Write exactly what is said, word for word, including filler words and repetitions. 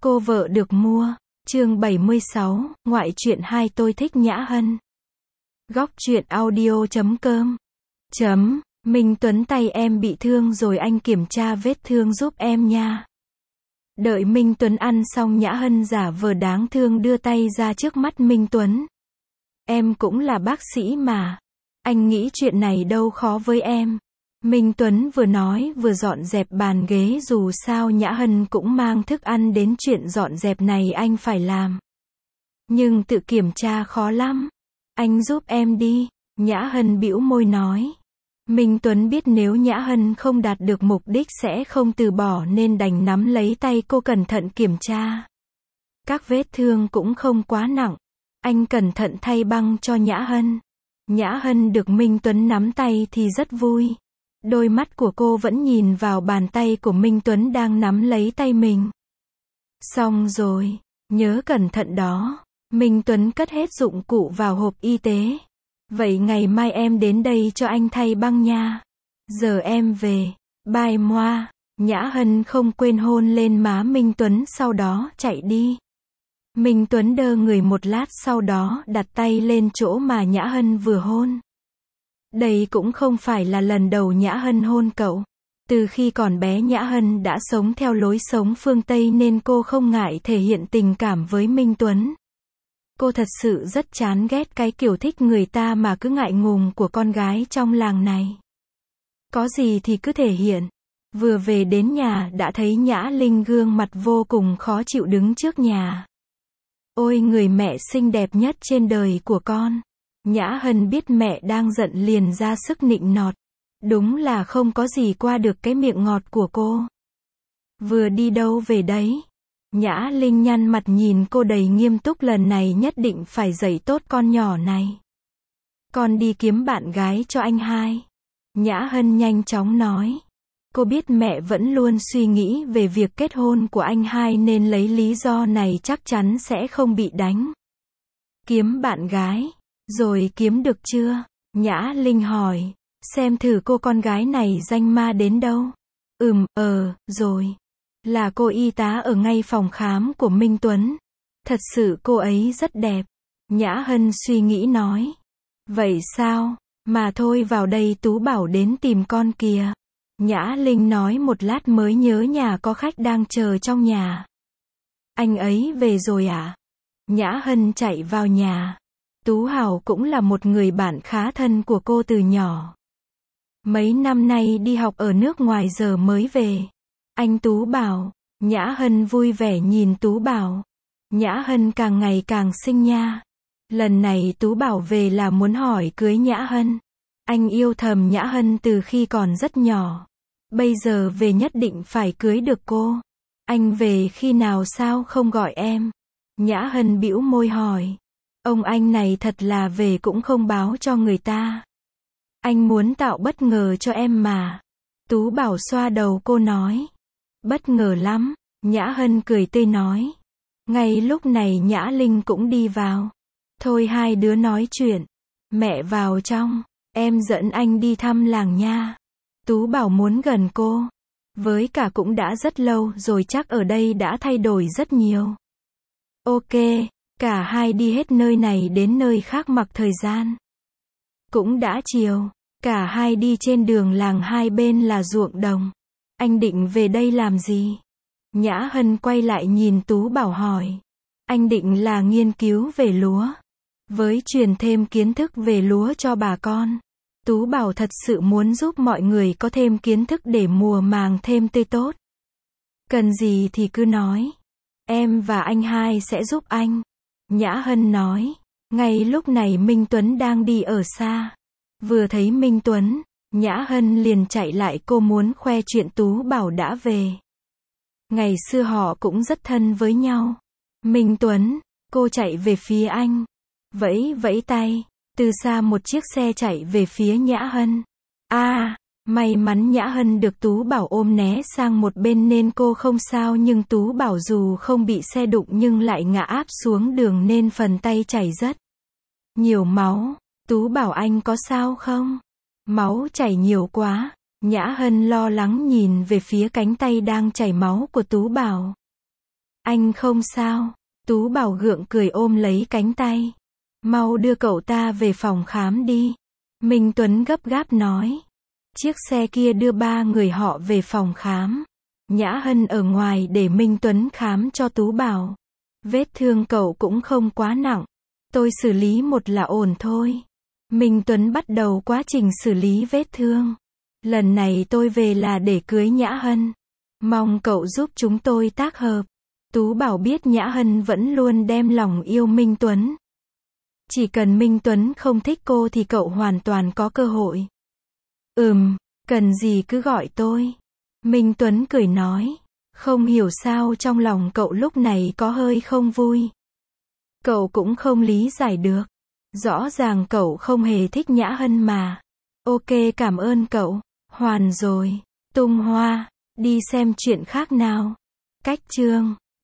Cô vợ được mua. Chương bảy mươi sáu, ngoại truyện hai tôi thích Nhã Hân. Góc truyện audio chấm com. Chấm, Minh Tuấn tay em bị thương rồi anh kiểm tra vết thương giúp em nha. Đợi Minh Tuấn ăn xong Nhã Hân giả vờ đáng thương đưa tay ra trước mắt Minh Tuấn. Em cũng là bác sĩ mà. Anh nghĩ chuyện này đâu khó với em. Minh Tuấn vừa nói vừa dọn dẹp bàn ghế, dù sao Nhã Hân cũng mang thức ăn đến, chuyện dọn dẹp này anh phải làm. Nhưng tự kiểm tra khó lắm. Anh giúp em đi. Nhã Hân bĩu môi nói. Minh Tuấn biết nếu Nhã Hân không đạt được mục đích sẽ không từ bỏ nên đành nắm lấy tay cô cẩn thận kiểm tra. Các vết thương cũng không quá nặng. Anh cẩn thận thay băng cho Nhã Hân. Nhã Hân được Minh Tuấn nắm tay thì rất vui. Đôi mắt của cô vẫn nhìn vào bàn tay của Minh Tuấn đang nắm lấy tay mình. Xong rồi, nhớ cẩn thận đó. Minh Tuấn cất hết dụng cụ vào hộp y tế. Vậy ngày mai em đến đây cho anh thay băng nha. Giờ em về. Bye moa. Nhã Hân không quên hôn lên má Minh Tuấn, sau đó chạy đi. Minh Tuấn đơ người một lát, sau đó đặt tay lên chỗ mà Nhã Hân vừa hôn. Đây cũng không phải là lần đầu Nhã Hân hôn cậu. Từ khi còn bé Nhã Hân đã sống theo lối sống phương Tây nên cô không ngại thể hiện tình cảm với Minh Tuấn. Cô thật sự rất chán ghét cái kiểu thích người ta mà cứ ngại ngùng của con gái trong làng này. Có gì thì cứ thể hiện. Vừa về đến nhà đã thấy Nhã Linh gương mặt vô cùng khó chịu đứng trước nhà. Ôi người mẹ xinh đẹp nhất trên đời của con. Nhã Hân biết mẹ đang giận liền ra sức nịnh nọt. Đúng là không có gì qua được cái miệng ngọt của cô. Vừa đi đâu về đấy? Nhã Linh nhăn mặt nhìn cô đầy nghiêm túc, lần này nhất định phải dạy tốt con nhỏ này. Con đi kiếm bạn gái cho anh hai. Nhã Hân nhanh chóng nói. Cô biết mẹ vẫn luôn suy nghĩ về việc kết hôn của anh hai nên lấy lý do này chắc chắn sẽ không bị đánh. Kiếm bạn gái. Rồi kiếm được chưa? Nhã Linh hỏi. Xem thử cô con gái này danh ma đến đâu. Ừm, ờ, rồi. Là cô y tá ở ngay phòng khám của Minh Tuấn. Thật sự cô ấy rất đẹp. Nhã Hân suy nghĩ nói. Vậy sao? Mà thôi vào đây Tú bảo đến tìm con kìa. Nhã Linh nói một lát mới nhớ nhà có khách đang chờ trong nhà. Anh ấy về rồi à? Nhã Hân chạy vào nhà. Tú Hào cũng là một người bạn khá thân của cô từ nhỏ. Mấy năm nay đi học ở nước ngoài giờ mới về. Anh Tú bảo. Nhã Hân vui vẻ nhìn Tú Bảo. Nhã Hân càng ngày càng xinh nha. Lần này Tú Bảo về là muốn hỏi cưới Nhã Hân. Anh yêu thầm Nhã Hân từ khi còn rất nhỏ. Bây giờ về nhất định phải cưới được cô. Anh về khi nào sao không gọi em? Nhã Hân bĩu môi hỏi. Ông anh này thật là về cũng không báo cho người ta. Anh muốn tạo bất ngờ cho em mà. Tú Bảo xoa đầu cô nói. Bất ngờ lắm. Nhã Hân cười tươi nói. Ngay lúc này Nhã Linh cũng đi vào. Thôi hai đứa nói chuyện. Mẹ vào trong. Em dẫn anh đi thăm làng nha. Tú Bảo muốn gần cô. Với cả cũng đã rất lâu rồi, chắc ở đây đã thay đổi rất nhiều. Ok. Cả hai đi hết nơi này đến nơi khác mặc thời gian. Cũng đã chiều. Cả hai đi trên đường làng, hai bên là ruộng đồng. Anh định về đây làm gì? Nhã Hân quay lại nhìn Tú Bảo hỏi. Anh định là nghiên cứu về lúa. Với truyền thêm kiến thức về lúa cho bà con. Tú Bảo thật sự muốn giúp mọi người có thêm kiến thức để mùa màng thêm tươi tốt. Cần gì thì cứ nói. Em và anh hai sẽ giúp anh. Nhã Hân nói. Ngay lúc này Minh Tuấn đang đi ở xa. Vừa thấy Minh Tuấn, Nhã Hân liền chạy lại, cô muốn khoe chuyện Tú Bảo đã về. Ngày xưa họ cũng rất thân với nhau. Minh Tuấn, cô chạy về phía anh. Vẫy vẫy tay. Từ xa một chiếc xe chạy về phía Nhã Hân. A, à, may mắn Nhã Hân được Tú Bảo ôm né sang một bên nên cô không sao, nhưng Tú Bảo dù không bị xe đụng nhưng lại ngã áp xuống đường nên phần tay chảy rất nhiều máu. Tú Bảo anh có sao không? Máu chảy nhiều quá. Nhã Hân lo lắng nhìn về phía cánh tay đang chảy máu của Tú Bảo. Anh không sao. Tú Bảo gượng cười ôm lấy cánh tay. Mau đưa cậu ta về phòng khám đi. Minh Tuấn gấp gáp nói. Chiếc xe kia đưa ba người họ về phòng khám. Nhã Hân ở ngoài để Minh Tuấn khám cho Tú Bảo. Vết thương cậu cũng không quá nặng. Tôi xử lý một là ổn thôi. Minh Tuấn bắt đầu quá trình xử lý vết thương. Lần này tôi về là để cưới Nhã Hân. Mong cậu giúp chúng tôi tác hợp. Tú Bảo biết Nhã Hân vẫn luôn đem lòng yêu Minh Tuấn. Chỉ cần Minh Tuấn không thích cô thì cậu hoàn toàn có cơ hội. Ừm, cần gì cứ gọi tôi. Minh Tuấn cười nói. Không hiểu sao trong lòng cậu lúc này có hơi không vui. Cậu cũng không lý giải được. Rõ ràng cậu không hề thích Nhã Hân mà. Ok, cảm ơn cậu. Hoàn rồi. Tung Hoa. Đi xem chuyện khác nào. Cách chương.